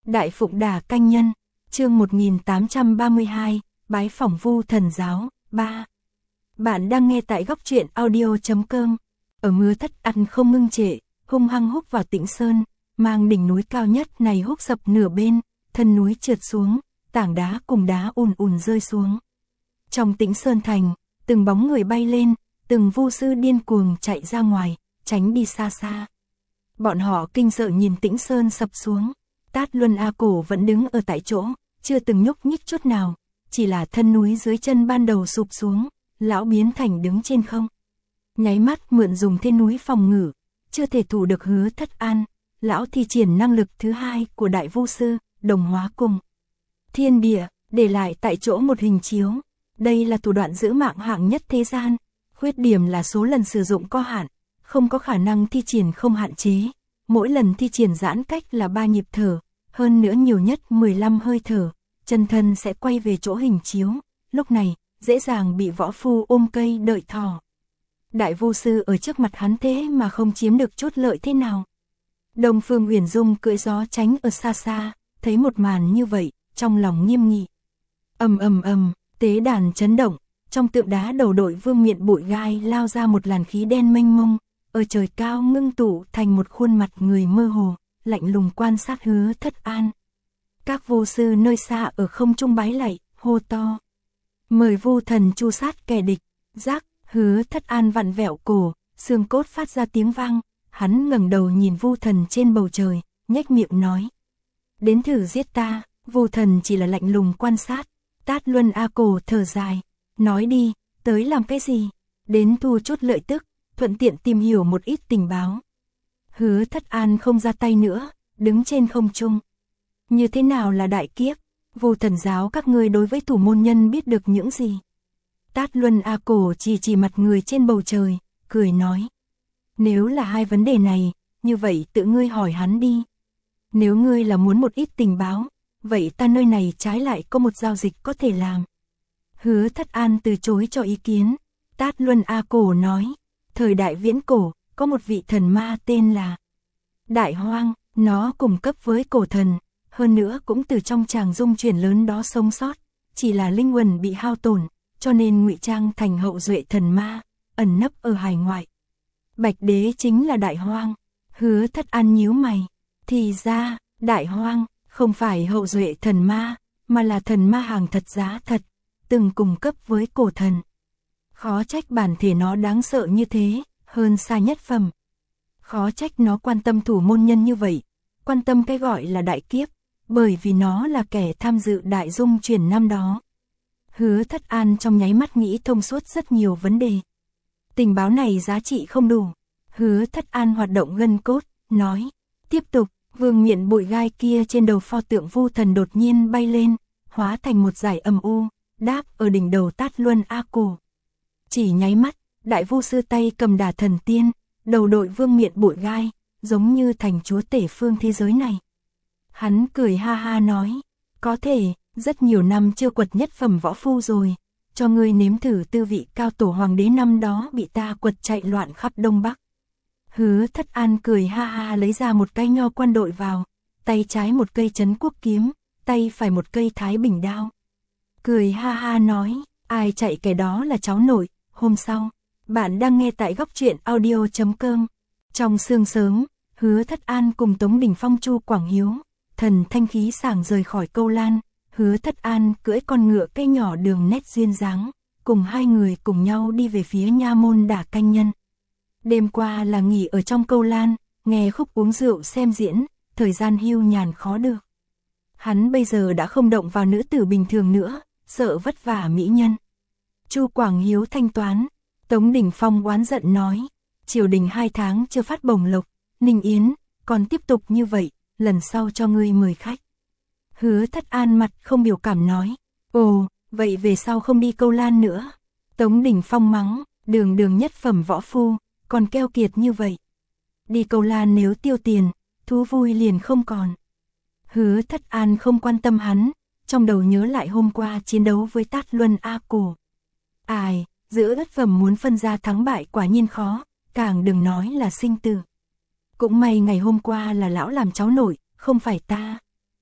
Đại Phụng Đà Canh Nhân, chương 1832, bái phỏng Vu Thần Giáo, 3. Bạn đang nghe tại góc truyện audio.com. Ở mưa thất ăn không ngưng trệ, hung hăng húc vào Tĩnh Sơn, mang đỉnh núi cao nhất này húc sập nửa bên, thân núi trượt xuống, tảng đá cùng đá ùn ùn rơi xuống. Trong Tĩnh Sơn thành, từng bóng người bay lên, từng vu sư điên cuồng chạy ra ngoài, tránh đi xa xa. Bọn họ kinh sợ nhìn Tĩnh Sơn sập xuống. Tát Luân A Cổ vẫn đứng ở tại chỗ, chưa từng nhúc nhích chút nào, chỉ là thân núi dưới chân ban đầu sụp xuống, lão biến thành đứng trên không. Nháy mắt mượn dùng thiên núi phòng ngự, chưa thể thủ được Hứa Thất An, lão thi triển năng lực thứ hai của đại vu sư, đồng hóa cùng thiên địa, để lại tại chỗ một hình chiếu. Đây là thủ đoạn giữ mạng hạng nhất thế gian, khuyết điểm là số lần sử dụng có hạn, không có khả năng thi triển không hạn chế. Mỗi lần thi triển giãn cách là 3 nhịp thở, hơn nữa nhiều nhất 15 hơi thở, chân thân sẽ quay về chỗ hình chiếu, lúc này, dễ dàng bị võ phu ôm cây đợi thỏ. Đại vu sư ở trước mặt hắn thế mà không chiếm được chút lợi thế nào. Đông Phương Uyển Dung cưỡi gió tránh ở xa xa, thấy một màn như vậy, trong lòng nghiêm nghị. Ầm ầm ầm, tế đàn chấn động, trong tượng đá đầu đội vương miện bụi gai lao ra một làn khí đen mênh mông. Ở trời cao ngưng tụ thành một khuôn mặt người mơ hồ, lạnh lùng quan sát Hứa Thất An. Các vô sư nơi xa ở không trung bái lạy, hô to. Mời vu thần chu sát kẻ địch, rắc, Hứa Thất An vặn vẹo cổ, xương cốt phát ra tiếng vang, hắn ngẩng đầu nhìn vu thần trên bầu trời, nhếch miệng nói. Đến thử giết ta, vu thần chỉ là lạnh lùng quan sát, Tát Luân A Cổ thở dài, nói đi, tới làm cái gì, đến thu chút lợi tức. Thuận tiện tìm hiểu một ít tình báo. Hứa Thất An không ra tay nữa, đứng trên không trung. Như thế nào là đại kiếp? Vu Thần Giáo các ngươi đối với thủ môn nhân biết được những gì? Tát Luân A Cổ chỉ mặt người trên bầu trời, cười nói. Nếu là hai vấn đề này, như vậy tự ngươi hỏi hắn đi. Nếu ngươi là muốn một ít tình báo, vậy ta nơi này trái lại có một giao dịch có thể làm. Hứa Thất An từ chối cho ý kiến. Tát Luân A Cổ nói. Thời đại viễn cổ, có một vị thần ma tên là Đại Hoang, nó cùng cấp với cổ thần, hơn nữa cũng từ trong tràng dung chuyển lớn đó sống sót, chỉ là linh hồn bị hao tổn, cho nên ngụy trang thành hậu duệ thần ma, ẩn nấp ở hải ngoại. Bạch đế chính là Đại Hoang. Hứa Thất An nhíu mày, thì ra, Đại Hoang không phải hậu duệ thần ma, mà là thần ma hàng thật giá thật, từng cùng cấp với cổ thần. Khó trách bản thể nó đáng sợ như thế, hơn xa nhất phẩm. Khó trách nó quan tâm thủ môn nhân như vậy, quan tâm cái gọi là đại kiếp, bởi vì nó là kẻ tham dự đại dung chuyển năm đó. Hứa Thất An trong nháy mắt nghĩ thông suốt rất nhiều vấn đề. Tình báo này giá trị không đủ. Hứa Thất An hoạt động gân cốt, nói. Tiếp tục, vương miện bụi gai kia trên đầu pho tượng vu thần đột nhiên bay lên, hóa thành một dải âm u, đáp ở đỉnh đầu Tát Luân A Cổ. Chỉ nháy mắt, đại vu sư tay cầm đà thần tiên, đầu đội vương miện bụi gai, giống như thành chúa tể phương thế giới này. Hắn cười ha ha nói, có thể, rất nhiều năm chưa quật nhất phẩm võ phu rồi, cho ngươi nếm thử tư vị cao tổ hoàng đế năm đó bị ta quật chạy loạn khắp Đông Bắc. Hứa Thất An cười ha ha lấy ra một cây nho quan đội vào, tay trái một cây trấn quốc kiếm, tay phải một cây thái bình đao. Cười ha ha nói, ai chạy kẻ đó là cháu nội. Hôm sau, bạn đang nghe tại góc truyện audio.com. Trong sương sớm, Hứa Thất An cùng Tống Đình Phong Chu Quảng Hiếu, thần thanh khí sảng rời khỏi Câu Lan. Hứa Thất An cưỡi con ngựa cây nhỏ đường nét duyên dáng, cùng hai người cùng nhau đi về phía nha môn Đả Canh Nhân. Đêm qua là nghỉ ở trong Câu Lan, nghe khúc uống rượu xem diễn, thời gian hưu nhàn khó được. Hắn bây giờ đã không động vào nữ tử bình thường nữa, sợ vất vả mỹ nhân. Chu Quảng Hiếu thanh toán, Tống Đình Phong oán giận nói, triều đình 2 tháng chưa phát bổng lộc, Ninh Yến, còn tiếp tục như vậy, lần sau cho ngươi mời khách. Hứa Thất An mặt không biểu cảm nói, ồ, vậy về sau không đi Câu Lan nữa. Tống Đình Phong mắng, đường nhất phẩm võ phu, còn keo kiệt như vậy. Đi Câu Lan nếu tiêu tiền, thú vui liền không còn. Hứa Thất An không quan tâm hắn, trong đầu nhớ lại hôm qua chiến đấu với Tát Luân A Cổ. Ai, giữa đất phẩm muốn phân ra thắng bại quả nhiên khó, càng đừng nói là sinh tử. Cũng may ngày hôm qua là lão làm cháu nội, không phải ta.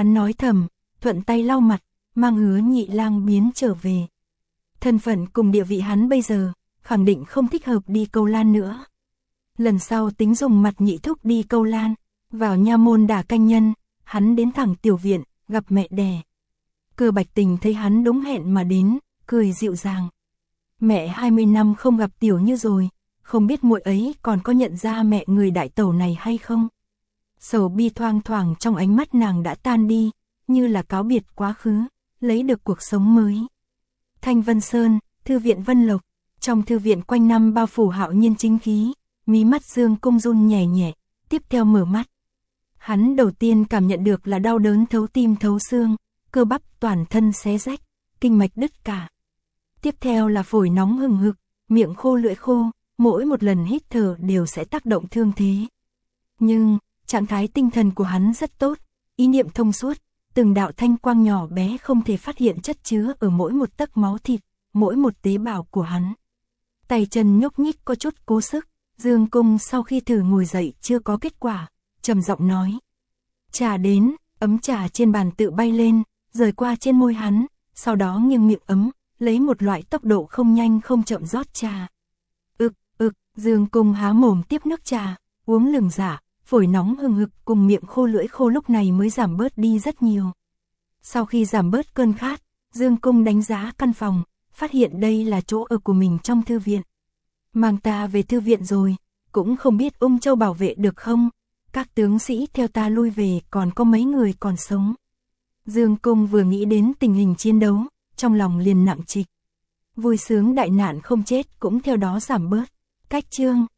Hắn nói thầm, thuận tay lau mặt, mang Hứa Nhị Lang biến trở về. Thân phận cùng địa vị hắn bây giờ, khẳng định không thích hợp đi Câu Lan nữa. Lần sau tính dùng mặt Nhị thúc đi Câu Lan, vào nha môn đả canh nhân, hắn đến thẳng tiểu viện, gặp mẹ đẻ. Cơ Bạch Tình thấy hắn đúng hẹn mà đến, cười dịu dàng. Mẹ 20 năm không gặp Tiểu Như rồi, không biết muội ấy còn có nhận ra mẹ người đại tẩu này hay không? Sầu bi thoang thoảng trong ánh mắt nàng đã tan đi, như là cáo biệt quá khứ, lấy được cuộc sống mới. Thanh Vân Sơn, thư viện Vân Lộc, trong thư viện quanh năm bao phủ hạo nhiên chính khí, mí mắt Dương Cung run nhẹ nhẹ, tiếp theo mở mắt. Hắn đầu tiên cảm nhận được là đau đớn thấu tim thấu xương, cơ bắp toàn thân xé rách, kinh mạch đứt cả. Tiếp theo là phổi nóng hừng hực, miệng khô lưỡi khô, mỗi một lần hít thở đều sẽ tác động thương thế. Nhưng, trạng thái tinh thần của hắn rất tốt, ý niệm thông suốt, từng đạo thanh quang nhỏ bé không thể phát hiện chất chứa ở mỗi một tấc máu thịt, mỗi một tế bào của hắn. Tay chân nhúc nhích có chút cố sức, Dương Cung sau khi thử ngồi dậy chưa có kết quả, trầm giọng nói. Trà đến, ấm trà trên bàn tự bay lên, rời qua trên môi hắn, sau đó nghiêng miệng ấm, lấy một loại tốc độ không nhanh không chậm rót trà. Dương Cung há mồm tiếp nước trà, uống lừng dạ, phổi nóng hừng hực cùng miệng khô lưỡi khô lúc này mới giảm bớt đi rất nhiều. Sau khi giảm bớt cơn khát, Dương Cung đánh giá căn phòng, phát hiện đây là chỗ ở của mình trong thư viện. Mang ta về thư viện rồi, cũng không biết Ung Châu bảo vệ được không, các tướng sĩ theo ta lui về còn có mấy người còn sống. Dương Cung vừa nghĩ đến tình hình chiến đấu, trong lòng liền nặng trịch. Vui sướng đại nạn không chết cũng theo đó giảm bớt. Cách chương